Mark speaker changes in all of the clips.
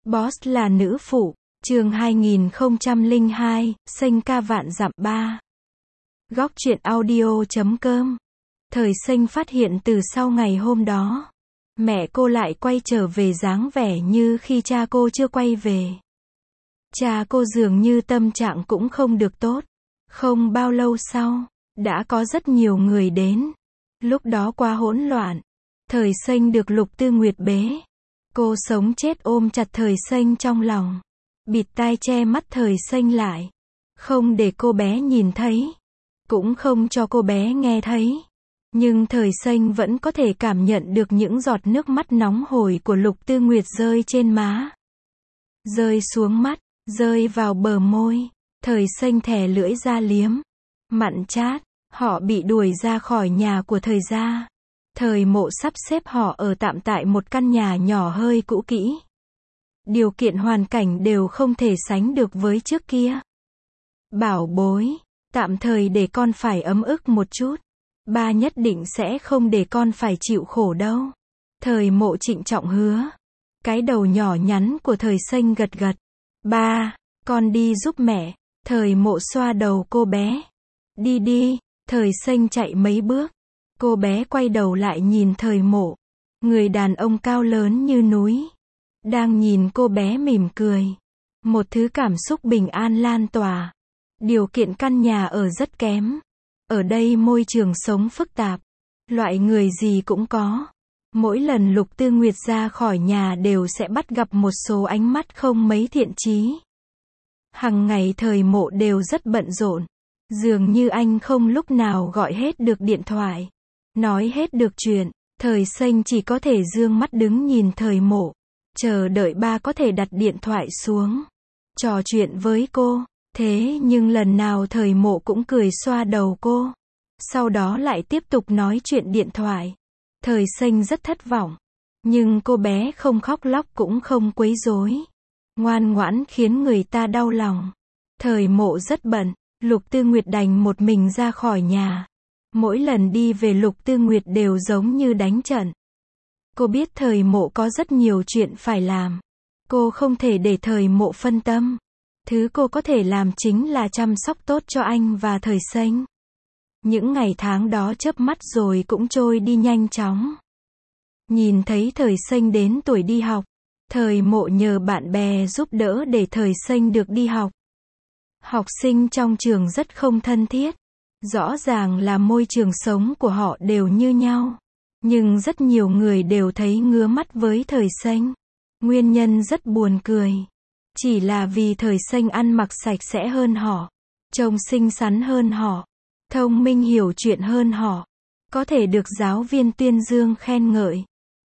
Speaker 1: Boss là nữ phụ, chương 2002, xanh ca vạn dặm 3. Góc truyện audio.com. Thời xanh phát hiện từ sau ngày hôm đó, mẹ cô lại quay trở về dáng vẻ như khi cha cô chưa quay về. Cha cô dường như tâm trạng cũng không được tốt. Không bao lâu sau, đã có rất nhiều người đến. Lúc đó quá hỗn loạn. Thời xanh được Lục Tư Nguyệt bế. Cô sống chết ôm chặt Thời xanh trong lòng. Bịt tai che mắt Thời xanh lại. Không để cô bé nhìn thấy. Cũng không cho cô bé nghe thấy. Nhưng Thời xanh vẫn có thể cảm nhận được những giọt nước mắt nóng hổi của Lục Tư Nguyệt rơi trên má. Rơi xuống mắt, rơi vào bờ môi. Thời xanh thè lưỡi ra liếm. Mặn chát, họ bị đuổi ra khỏi nhà của Thời gia. Thời Mộ sắp xếp họ ở tạm tại một căn nhà nhỏ hơi cũ kỹ. Điều kiện hoàn cảnh đều không thể sánh được với trước kia. Bảo bối, tạm thời để con phải ấm ức một chút. Ba nhất định sẽ không để con phải chịu khổ đâu. Thời Mộ trịnh trọng hứa. Cái đầu nhỏ nhắn của Thời xanh gật gật. Ba, con đi giúp mẹ. Thời Mộ xoa đầu cô bé. Đi đi. Thời xanh chạy mấy bước. Cô bé quay đầu lại nhìn Thời Mộ. Người đàn ông cao lớn như núi. Đang nhìn cô bé mỉm cười. Một thứ cảm xúc bình an lan tỏa. Điều kiện căn nhà ở rất kém. Ở đây môi trường sống phức tạp. Loại người gì cũng có. Mỗi lần Lục Tư Nguyệt ra khỏi nhà đều sẽ bắt gặp một số ánh mắt không mấy thiện chí. Hằng ngày Thời Mộ đều rất bận rộn. Dường như anh không lúc nào gọi hết được điện thoại. Nói hết được chuyện. Thời xanh chỉ có thể dương mắt đứng nhìn Thời Mộ. Chờ đợi ba có thể đặt điện thoại xuống. Trò chuyện với cô. Thế nhưng lần nào Thời Mộ cũng cười xoa đầu cô. Sau đó lại tiếp tục nói chuyện điện thoại. Thời xanh rất thất vọng. Nhưng cô bé không khóc lóc cũng không quấy rối. Ngoan ngoãn khiến người ta đau lòng. Thời Mộ rất bận. Lục Tư Nguyệt đành một mình ra khỏi nhà. Mỗi lần đi về Lục Tư Nguyệt đều giống như đánh trận. Cô biết Thời Mộ có rất nhiều chuyện phải làm. Cô không thể để Thời Mộ phân tâm. Thứ cô có thể làm chính là chăm sóc tốt cho anh và Thời xanh. Những ngày tháng đó chớp mắt rồi cũng trôi đi nhanh chóng. Nhìn thấy Thời xanh đến tuổi đi học, Thời Mộ nhờ bạn bè giúp đỡ để Thời xanh được đi học. Học sinh trong trường rất không thân thiết. Rõ ràng là môi trường sống của họ đều như nhau. Nhưng rất nhiều người đều thấy ngứa mắt với Thời xanh. Nguyên nhân rất buồn cười. Chỉ là vì Thời xanh ăn mặc sạch sẽ hơn họ. Trông xinh xắn hơn họ. Thông minh hiểu chuyện hơn họ. Có thể được giáo viên tuyên dương khen ngợi.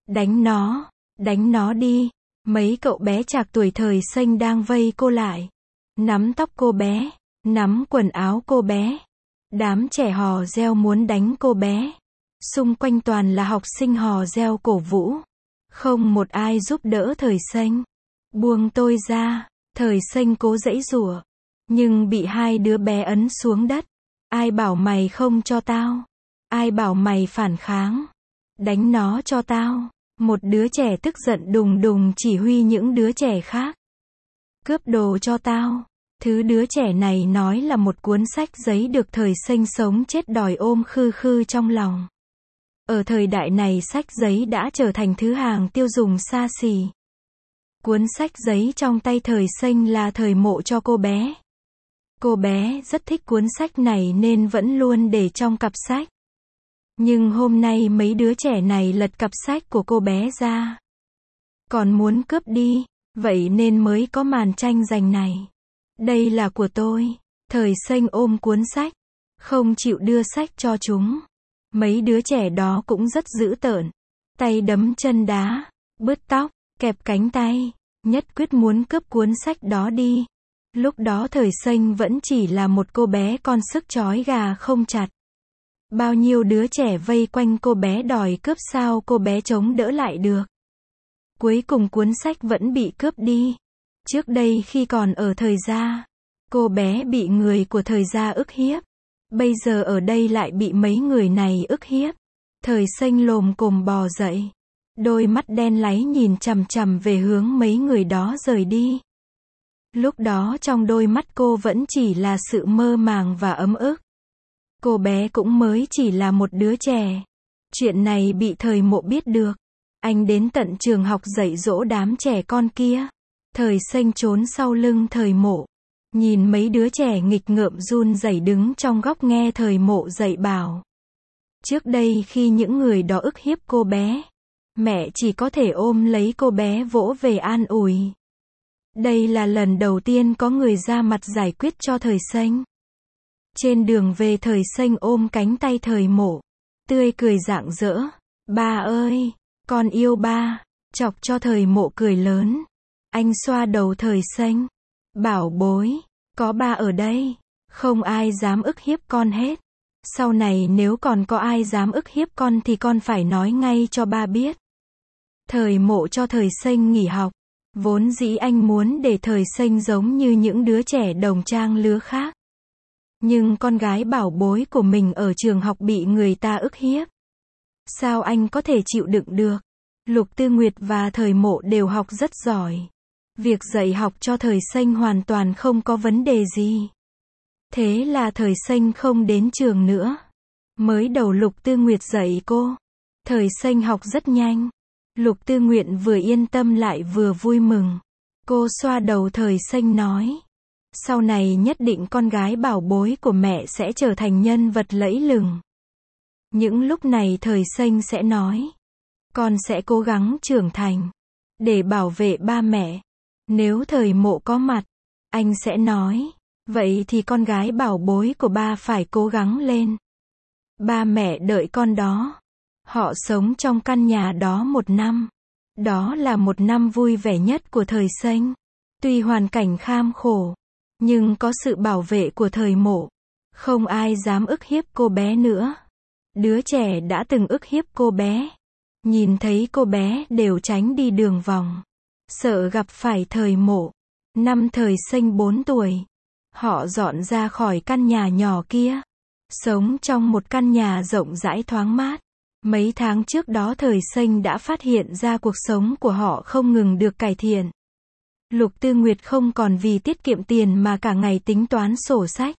Speaker 1: Đánh nó đi. Mấy cậu bé trạc tuổi Thời xanh đang vây cô lại. Nắm tóc cô bé. Nắm quần áo cô bé. Đám trẻ hò reo muốn đánh cô bé. Xung quanh toàn là học sinh hò reo cổ vũ. Không một ai giúp đỡ Thời xanh. Buông tôi ra. Thời xanh cố giãy giụa. Nhưng bị hai đứa bé ấn xuống đất. Ai bảo mày không cho tao? Ai bảo mày phản kháng? Đánh nó cho tao. Một đứa trẻ tức giận đùng đùng chỉ huy những đứa trẻ khác. Cướp đồ cho tao. Thứ đứa trẻ này nói là một cuốn sách giấy được Thời xanh sống chết đòi ôm khư khư trong lòng. Ở thời đại này sách giấy đã trở thành thứ hàng tiêu dùng xa xỉ. Cuốn sách giấy trong tay Thời xanh là Thời Mộ cho cô bé. Cô bé rất thích cuốn sách này nên vẫn luôn để trong cặp sách. Nhưng hôm nay mấy đứa trẻ này lật cặp sách của cô bé ra. Còn muốn cướp đi, vậy nên mới có màn tranh giành này. Đây là của tôi. Thời xanh ôm cuốn sách. Không chịu đưa sách cho chúng. Mấy đứa trẻ đó cũng rất dữ tợn. Tay đấm chân đá. Bứt tóc. Kẹp cánh tay. Nhất quyết muốn cướp cuốn sách đó đi. Lúc đó Thời xanh vẫn chỉ là một cô bé con sức trói gà không chặt. Bao nhiêu đứa trẻ vây quanh cô bé đòi cướp sao cô bé chống đỡ lại được. Cuối cùng cuốn sách vẫn bị cướp đi. Trước đây khi còn ở Thời gia, cô bé bị người của Thời gia ức hiếp. Bây giờ ở đây lại bị mấy người này ức hiếp. Thời xanh lồm cồm bò dậy. Đôi mắt đen láy nhìn chằm chằm về hướng mấy người đó rời đi. Lúc đó trong đôi mắt cô vẫn chỉ là sự mơ màng và ấm ức. Cô bé cũng mới chỉ là một đứa trẻ. Chuyện này bị Thời Mộ biết được. Anh đến tận trường học dạy dỗ đám trẻ con kia. Thời Xanh trốn sau lưng Thời Mộ. Nhìn mấy đứa trẻ nghịch ngợm run rẩy đứng trong góc nghe Thời Mộ dạy bảo. Trước đây khi những người đó ức hiếp cô bé, mẹ chỉ có thể ôm lấy cô bé vỗ về an ủi. Đây là lần đầu tiên có người ra mặt giải quyết cho Thời Xanh. Trên đường về Thời Xanh ôm cánh tay Thời Mộ, tươi cười rạng rỡ. Ba ơi, con yêu ba, chọc cho Thời Mộ cười lớn. Anh xoa đầu Thời Xanh. Bảo bối, có ba ở đây, không ai dám ức hiếp con hết. Sau này nếu còn có ai dám ức hiếp con thì con phải nói ngay cho ba biết. Thời Mộ cho Thời Xanh nghỉ học. Vốn dĩ anh muốn để Thời Xanh giống như những đứa trẻ đồng trang lứa khác. Nhưng con gái bảo bối của mình ở trường học bị người ta ức hiếp. Sao anh có thể chịu đựng được? Lục Tư Nguyệt và Thời Mộ đều học rất giỏi. Việc dạy học cho Thời Xanh hoàn toàn không có vấn đề gì. Thế là Thời Xanh không đến trường nữa. Mới đầu Lục Tư Nguyệt dạy cô. Thời Xanh học rất nhanh. Lục Tư Nguyệt vừa yên tâm lại vừa vui mừng. Cô xoa đầu Thời Xanh nói. Sau này nhất định con gái bảo bối của mẹ sẽ trở thành nhân vật lẫy lừng. Những lúc này Thời Xanh sẽ nói. Con sẽ cố gắng trưởng thành. Để bảo vệ ba mẹ. Nếu Thời Mộ có mặt, anh sẽ nói. Vậy thì con gái bảo bối của ba phải cố gắng lên. Ba mẹ đợi con đó. Họ sống trong căn nhà đó 1 năm. Đó là 1 năm vui vẻ nhất của Thời Xanh. Tuy hoàn cảnh kham khổ, nhưng có sự bảo vệ của Thời Mộ. Không ai dám ức hiếp cô bé nữa. Đứa trẻ đã từng ức hiếp cô bé. Nhìn thấy cô bé đều tránh đi đường vòng. Sợ gặp phải Thời Mộ. Năm Thời Xanh 4 tuổi. Họ dọn ra khỏi căn nhà nhỏ kia. Sống trong một căn nhà rộng rãi thoáng mát. Mấy tháng trước đó Thời Xanh đã phát hiện ra cuộc sống của họ không ngừng được cải thiện. Lục Tư Nguyệt không còn vì tiết kiệm tiền mà cả ngày tính toán sổ sách.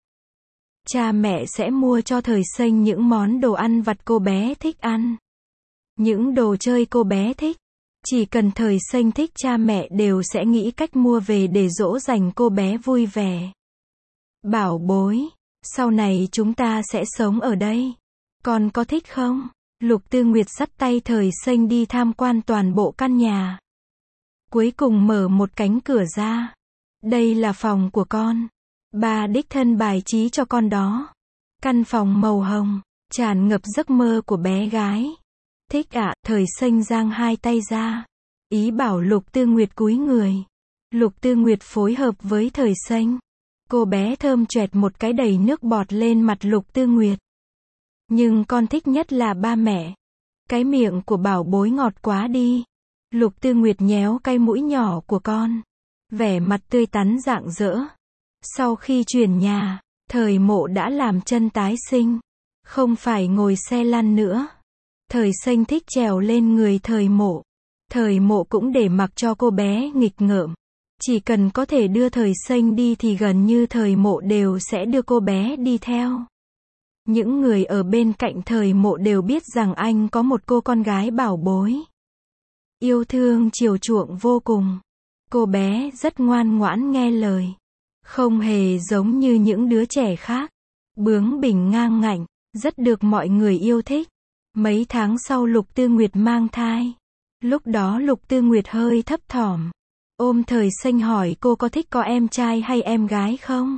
Speaker 1: Cha mẹ sẽ mua cho Thời Xanh những món đồ ăn vặt cô bé thích ăn. Những đồ chơi cô bé thích. Chỉ cần Thời Xanh thích cha mẹ đều sẽ nghĩ cách mua về để dỗ dành cô bé vui vẻ. Bảo bối, sau này chúng ta sẽ sống ở đây. Con có thích không? Lục Tư Nguyệt dắt tay Thời Xanh đi tham quan toàn bộ căn nhà. Cuối cùng mở một cánh cửa ra. Đây là phòng của con. Ba đích thân bài trí cho con đó. Căn phòng màu hồng, tràn ngập giấc mơ của bé gái. Thích ạ, Thời Xanh giang hai tay ra. Ý bảo Lục Tư Nguyệt cúi người. Lục Tư Nguyệt phối hợp với Thời Xanh. Cô bé thơm choẹt một cái đầy nước bọt lên mặt Lục Tư Nguyệt. Nhưng con thích nhất là ba mẹ. Cái miệng của bảo bối ngọt quá đi. Lục Tư Nguyệt nhéo cái mũi nhỏ của con. Vẻ mặt tươi tắn rạng rỡ. Sau khi chuyển nhà, Thời Mộ đã làm chân tái sinh. Không phải ngồi xe lăn nữa. Thời Xanh thích trèo lên người Thời Mộ. Thời Mộ cũng để mặc cho cô bé nghịch ngợm. Chỉ cần có thể đưa Thời Xanh đi thì gần như Thời Mộ đều sẽ đưa cô bé đi theo. Những người ở bên cạnh Thời Mộ đều biết rằng anh có một cô con gái bảo bối. Yêu thương chiều chuộng vô cùng. Cô bé rất ngoan ngoãn nghe lời. Không hề giống như những đứa trẻ khác. Bướng bỉnh ngang ngạnh, rất được mọi người yêu thích. Mấy tháng sau Lục Tư Nguyệt mang thai. Lúc đó Lục Tư Nguyệt hơi thấp thỏm. Ôm Thời Xanh hỏi cô có thích có em trai hay em gái không?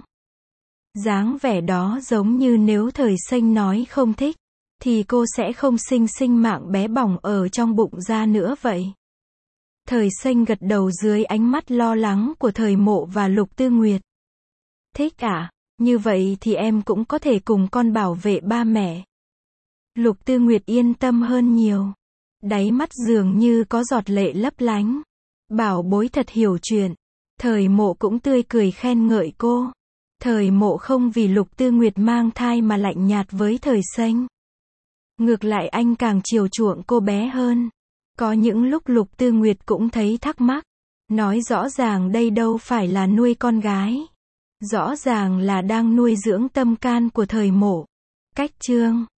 Speaker 1: Dáng vẻ đó giống như nếu Thời Xanh nói không thích, thì cô sẽ không sinh mạng bé bỏng ở trong bụng ra nữa vậy. Thời Xanh gật đầu dưới ánh mắt lo lắng của Thời Mộ và Lục Tư Nguyệt. Thích à? Như vậy thì em cũng có thể cùng con bảo vệ ba mẹ. Lục Tư Nguyệt yên tâm hơn nhiều. Đáy mắt dường như có giọt lệ lấp lánh. Bảo bối thật hiểu chuyện. Thời Mộ cũng tươi cười khen ngợi cô. Thời Mộ không vì Lục Tư Nguyệt mang thai mà lạnh nhạt với Thời Xanh. Ngược lại anh càng chiều chuộng cô bé hơn. Có những lúc Lục Tư Nguyệt cũng thấy thắc mắc. Nói rõ ràng đây đâu phải là nuôi con gái. Rõ ràng là đang nuôi dưỡng tâm can của thời Mộ. Cách chương